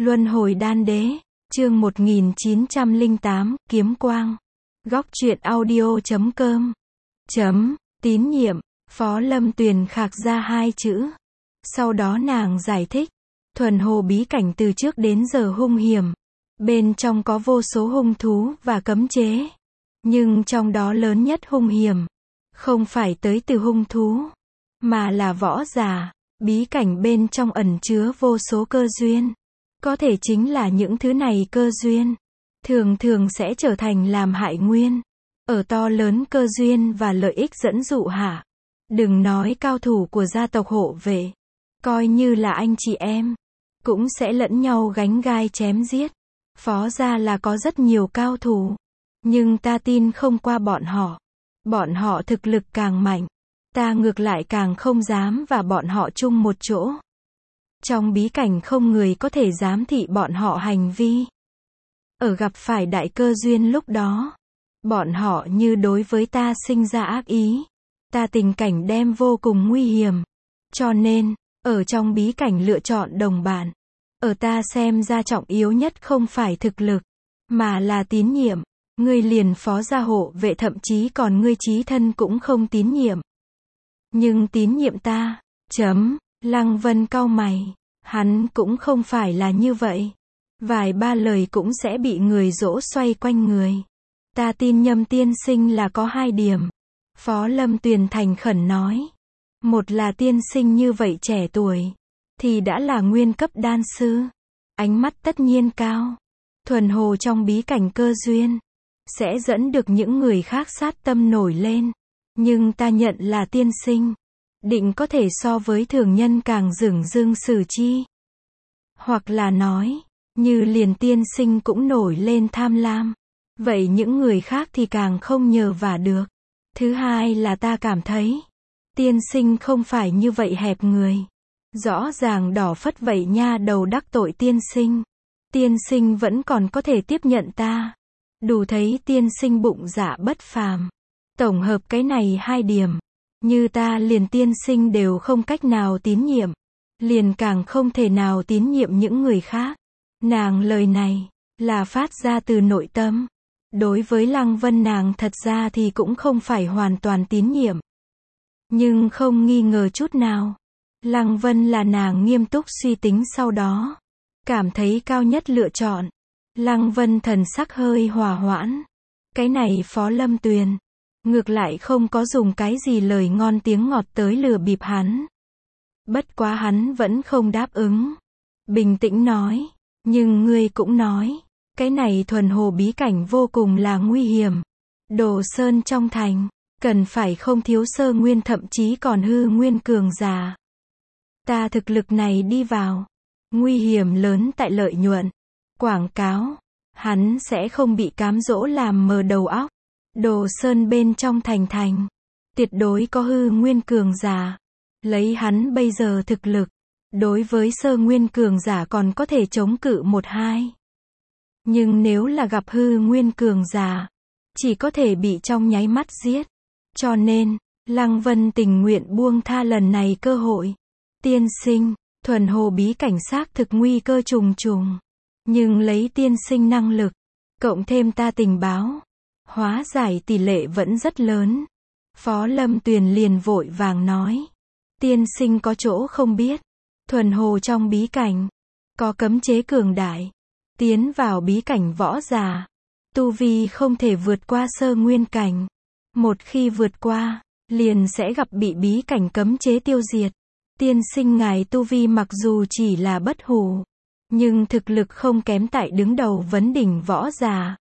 Luân hồi đan đế, chương 1908, kiếm quang. Góc truyện audio.com. Tín nhiệm, Phó Lâm Tuyền khạc ra hai chữ. Sau đó nàng giải thích, thuần hồ bí cảnh từ trước đến giờ hung hiểm. Bên trong có vô số hung thú và cấm chế. Nhưng trong đó lớn nhất hung hiểm, không phải tới từ hung thú, mà là võ giả. Bí cảnh bên trong ẩn chứa vô số cơ duyên. Có thể chính là những thứ này cơ duyên, thường thường sẽ trở thành làm hại nguyên. Ở to lớn cơ duyên và lợi ích dẫn dụ hạ. Đừng nói cao thủ của gia tộc hộ vệ. Coi như là anh chị em, cũng sẽ lẫn nhau gánh gai chém giết. Phó gia là có rất nhiều cao thủ. Nhưng ta tin không qua bọn họ. Bọn họ thực lực càng mạnh. Ta ngược lại càng không dám và bọn họ chung một chỗ. Trong bí cảnh không người có thể giám thị bọn họ hành vi. Ở gặp phải đại cơ duyên lúc đó, bọn họ như đối với ta sinh ra ác ý. Ta tình cảnh đem vô cùng nguy hiểm. Cho nên, ở trong bí cảnh lựa chọn đồng bạn. Ở ta xem ra trọng yếu nhất không phải thực lực, mà là tín nhiệm. Ngươi liền phó gia hộ vệ thậm chí còn ngươi chí thân cũng không tín nhiệm. Nhưng tín nhiệm ta. Lăng Vân cau mày. Hắn cũng không phải là như vậy. Vài ba lời cũng sẽ bị người dỗ xoay quanh người. Ta tin Nhâm tiên sinh là có hai điểm. Phó Lâm Tuyền thành khẩn nói. Một là tiên sinh như vậy trẻ tuổi, thì đã là nguyên cấp đan sư. Ánh mắt tất nhiên cao. Thuần hồ trong bí cảnh cơ duyên, sẽ dẫn được những người khác sát tâm nổi lên. Nhưng ta nhận là tiên sinh, định có thể so với thường nhân càng dửng dưng xử chi. Hoặc là nói, như liền tiên sinh cũng nổi lên tham lam. Vậy những người khác thì càng không nhờ vả được. Thứ hai là ta cảm thấy, tiên sinh không phải như vậy hẹp người. Rõ ràng đỏ phất vậy nha đầu đắc tội tiên sinh. Tiên sinh vẫn còn có thể tiếp nhận ta. Đủ thấy tiên sinh bụng dạ bất phàm. Tổng hợp cái này hai điểm, như ta liền tiên sinh đều không cách nào tín nhiệm. Liền càng không thể nào tín nhiệm những người khác. Nàng lời này, là phát ra từ nội tâm. Đối với Lăng Vân nàng thật ra thì cũng không phải hoàn toàn tín nhiệm. Nhưng không nghi ngờ chút nào. Lăng Vân là nàng nghiêm túc suy tính sau đó. Cảm thấy cao nhất lựa chọn. Lăng Vân thần sắc hơi hòa hoãn. Cái này Phó Lâm Tuyền, ngược lại không có dùng cái gì lời ngon tiếng ngọt tới lừa bịp hắn. Bất quá hắn vẫn không đáp ứng. Bình tĩnh nói, nhưng ngươi cũng nói, cái này thuần hồ bí cảnh vô cùng là nguy hiểm. Đồ sơn trong thành, cần phải không thiếu sơ nguyên thậm chí còn hư nguyên cường giả. Ta thực lực này đi vào, nguy hiểm lớn tại lợi nhuận, quảng cáo, hắn sẽ không bị cám dỗ làm mờ đầu óc. Đồ sơn bên trong thành, tuyệt đối có hư nguyên cường giả. Lấy hắn bây giờ thực lực, đối với sơ nguyên cường giả còn có thể chống cự một hai. Nhưng nếu là gặp hư nguyên cường giả, chỉ có thể bị trong nháy mắt giết. Cho nên, Lăng Vân tình nguyện buông tha lần này cơ hội. Tiên sinh, thuần hồ bí cảnh xác thực nguy cơ trùng trùng. Nhưng lấy tiên sinh năng lực, cộng thêm ta tình báo, hóa giải tỷ lệ vẫn rất lớn. Phó Lâm Tuyền liền vội vàng nói. Tiên sinh có chỗ không biết. Thuần hồ trong bí cảnh, có cấm chế cường đại. Tiến vào bí cảnh võ giả, tu vi không thể vượt qua sơ nguyên cảnh. Một khi vượt qua, liền sẽ gặp bị bí cảnh cấm chế tiêu diệt. Tiên sinh ngài tu vi mặc dù chỉ là bất hủ, nhưng thực lực không kém tại đứng đầu vấn đỉnh võ giả.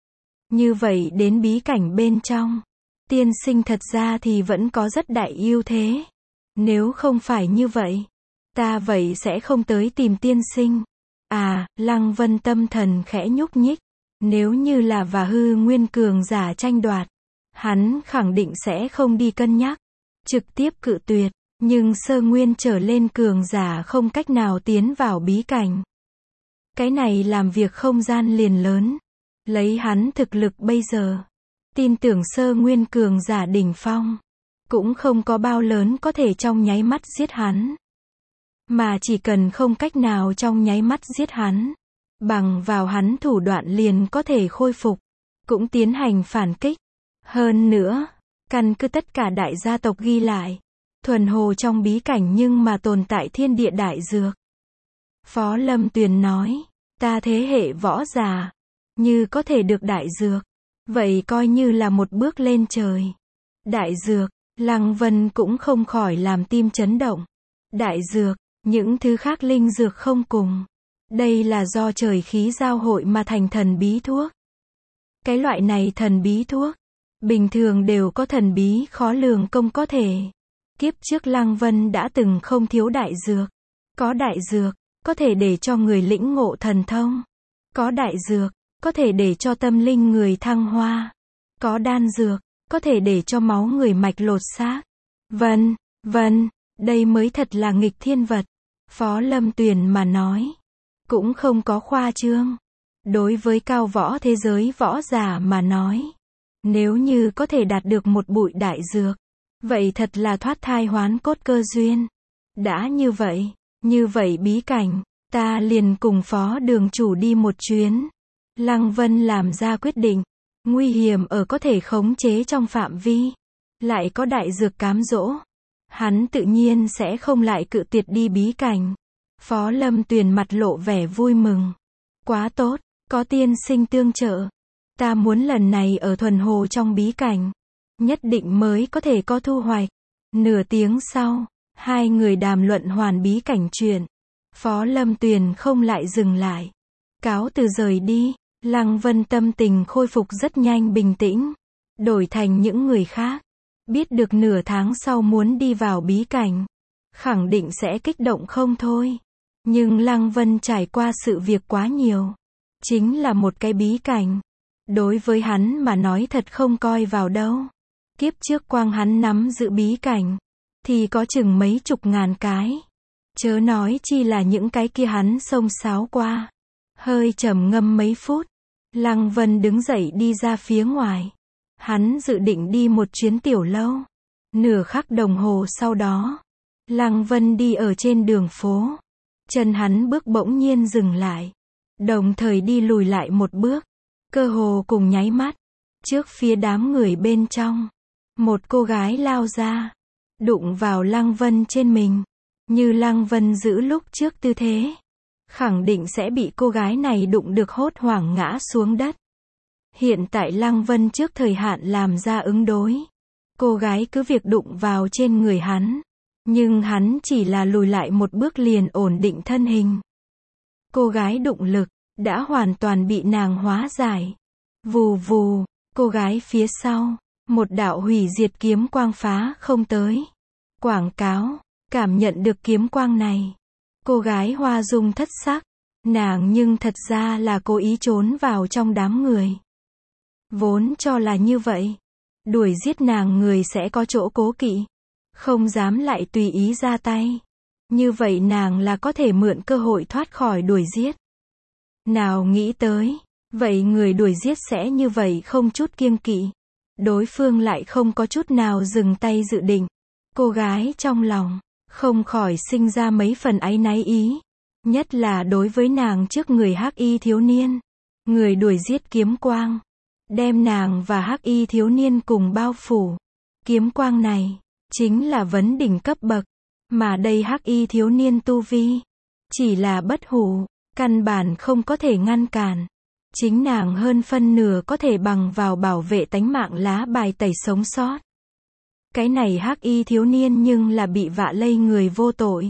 Như vậy đến bí cảnh bên trong, tiên sinh thật ra thì vẫn có rất đại ưu thế. Nếu không phải như vậy, ta vậy sẽ không tới tìm tiên sinh. À, Lăng Vân tâm thần khẽ nhúc nhích. Nếu như là và hư nguyên cường giả tranh đoạt, hắn khẳng định sẽ không đi cân nhắc, trực tiếp cự tuyệt. Nhưng sơ nguyên trở lên cường giả không cách nào tiến vào bí cảnh. Cái này làm việc không gian liền lớn. Lấy hắn thực lực bây giờ, tin tưởng sơ nguyên cường giả đỉnh phong cũng không có bao lớn có thể trong nháy mắt giết hắn. mà chỉ cần không cách nào trong nháy mắt giết hắn, bằng vào hắn thủ đoạn liền có thể khôi phục, cũng tiến hành phản kích. Hơn nữa, căn cứ tất cả đại gia tộc ghi lại, thuần hồ trong bí cảnh nhưng mà tồn tại thiên địa đại dược. Phó Lâm Tuyền nói, ta thế hệ võ giả, như có thể được đại dược, vậy coi như là một bước lên trời. Đại dược, Lăng Vân cũng không khỏi làm tim chấn động. Đại dược, những thứ khác linh dược không cùng. Đây là do trời khí giao hội mà thành thần bí thuốc. Cái loại này thần bí thuốc, bình thường đều có thần bí khó lường công có thể. Kiếp trước Lăng Vân đã từng không thiếu đại dược. Có đại dược, có thể để cho người lĩnh ngộ thần thông. Có đại dược, có thể để cho tâm linh người thăng hoa. Có đan dược, có thể để cho máu người mạch lột xác. Vân, đây mới thật là nghịch thiên vật. Phó Lâm Tuyền mà nói, cũng không có khoa trương. Đối với cao võ thế giới võ giả mà nói, nếu như có thể đạt được một bụi đại dược, vậy thật là thoát thai hoán cốt cơ duyên. Đã như vậy bí cảnh, ta liền cùng Phó đường chủ đi một chuyến. Lăng Vân làm ra quyết định, nguy hiểm ở có thể khống chế trong phạm vi, lại có đại dược cám dỗ. Hắn tự nhiên sẽ không lại cự tuyệt đi bí cảnh. Phó Lâm Tuyền mặt lộ vẻ vui mừng. Quá tốt, có tiên sinh tương trợ. Ta muốn lần này ở thuần hồ trong bí cảnh, nhất định mới có thể có thu hoạch. Nửa tiếng sau, hai người đàm luận hoàn bí cảnh chuyện. Phó Lâm Tuyền không lại dừng lại. Cáo từ rời đi, Lăng Vân tâm tình khôi phục rất nhanh bình tĩnh. Đổi thành những người khác, biết được nửa tháng sau muốn đi vào bí cảnh, khẳng định sẽ kích động không thôi. Nhưng Lăng Vân trải qua sự việc quá nhiều. Chính là một cái bí cảnh. Đối với hắn mà nói thật không coi vào đâu. Kiếp trước quang hắn nắm giữ bí cảnh, thì có chừng mấy chục ngàn cái. Chớ nói chi là những cái kia hắn xông xáo qua. Hơi trầm ngâm mấy phút, Lăng Vân đứng dậy đi ra phía ngoài. Hắn dự định đi một chuyến tiểu lâu. Nửa khắc đồng hồ sau đó, Lăng Vân đi ở trên đường phố. Chân hắn bước bỗng nhiên dừng lại. Đồng thời đi lùi lại một bước. Cơ hồ cùng nháy mắt. Trước phía đám người bên trong, một cô gái lao ra, đụng vào Lăng Vân trên mình. Như Lăng Vân giữ lúc trước tư thế, khẳng định sẽ bị cô gái này đụng được hốt hoảng ngã xuống đất. Hiện tại Lăng Vân trước thời hạn làm ra ứng đối. Cô gái cứ việc đụng vào trên người hắn, nhưng hắn chỉ là lùi lại một bước liền ổn định thân hình. Cô gái đụng lực đã hoàn toàn bị nàng hóa giải. Vù vù, cô gái phía sau, một đạo hủy diệt kiếm quang phá không tới. Quảng cáo, cảm nhận được kiếm quang này, cô gái hoa dung thất sắc. Nàng nhưng thật ra là cố ý trốn vào trong đám người. Vốn cho là như vậy, đuổi giết nàng người sẽ có chỗ cố kỵ, không dám lại tùy ý ra tay. Như vậy nàng là có thể mượn cơ hội thoát khỏi đuổi giết. Nào nghĩ tới, vậy người đuổi giết sẽ như vậy không chút kiêng kỵ. Đối phương lại không có chút nào dừng tay dự định. Cô gái trong lòng, không khỏi sinh ra mấy phần áy náy ý. Nhất là đối với nàng trước người hắc y thiếu niên. Người đuổi giết kiếm quang, đem nàng và hắc y thiếu niên cùng bao phủ. Kiếm quang này, chính là vấn đỉnh cấp bậc. Mà đây hắc y thiếu niên tu vi, chỉ là bất hủ, căn bản không có thể ngăn cản. Chính nàng hơn phân nửa có thể bằng vào bảo vệ tánh mạng lá bài tẩy sống sót. Cái này hắc y thiếu niên nhưng là bị vạ lây người vô tội.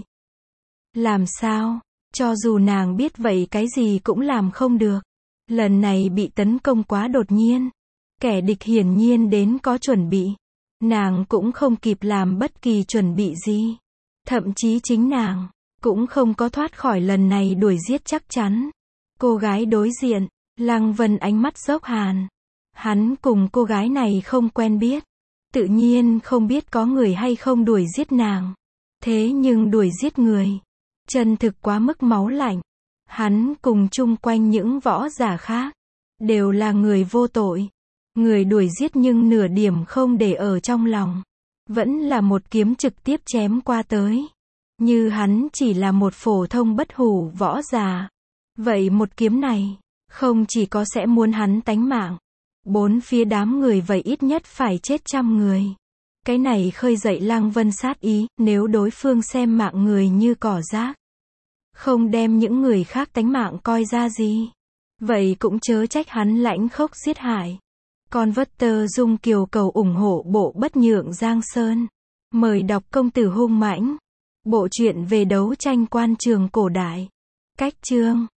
Làm sao? Cho dù nàng biết vậy cái gì cũng làm không được. Lần này bị tấn công quá đột nhiên. Kẻ địch hiển nhiên đến có chuẩn bị. Nàng cũng không kịp làm bất kỳ chuẩn bị gì. Thậm chí chính nàng cũng không có thoát khỏi lần này đuổi giết chắc chắn. Cô gái đối diện, Lăng Vân ánh mắt dốc hàn. Hắn cùng cô gái này không quen biết. Tự nhiên không biết có người hay không đuổi giết nàng. Thế nhưng đuổi giết người, chân thực quá mức máu lạnh. Hắn cùng chung quanh những võ giả khác, đều là người vô tội. Người đuổi giết nhưng nửa điểm không để ở trong lòng. Vẫn là một kiếm trực tiếp chém qua tới. Như hắn chỉ là một phổ thông bất hủ võ giả. Vậy một kiếm này, không chỉ có sẽ muốn hắn tánh mạng. Bốn phía đám người vậy ít nhất phải chết 100 người. Cái này khơi dậy Lăng Vân sát ý, nếu đối phương xem mạng người như cỏ rác. Không đem những người khác tánh mạng coi ra gì. Vậy cũng chớ trách hắn lãnh khốc giết hại. Còn Vất Tơ Dung kiều cầu ủng hộ bộ Bất Nhượng Giang Sơn. Mời đọc Công tử hung mãnh. Bộ truyện về đấu tranh quan trường cổ đại. Cách chương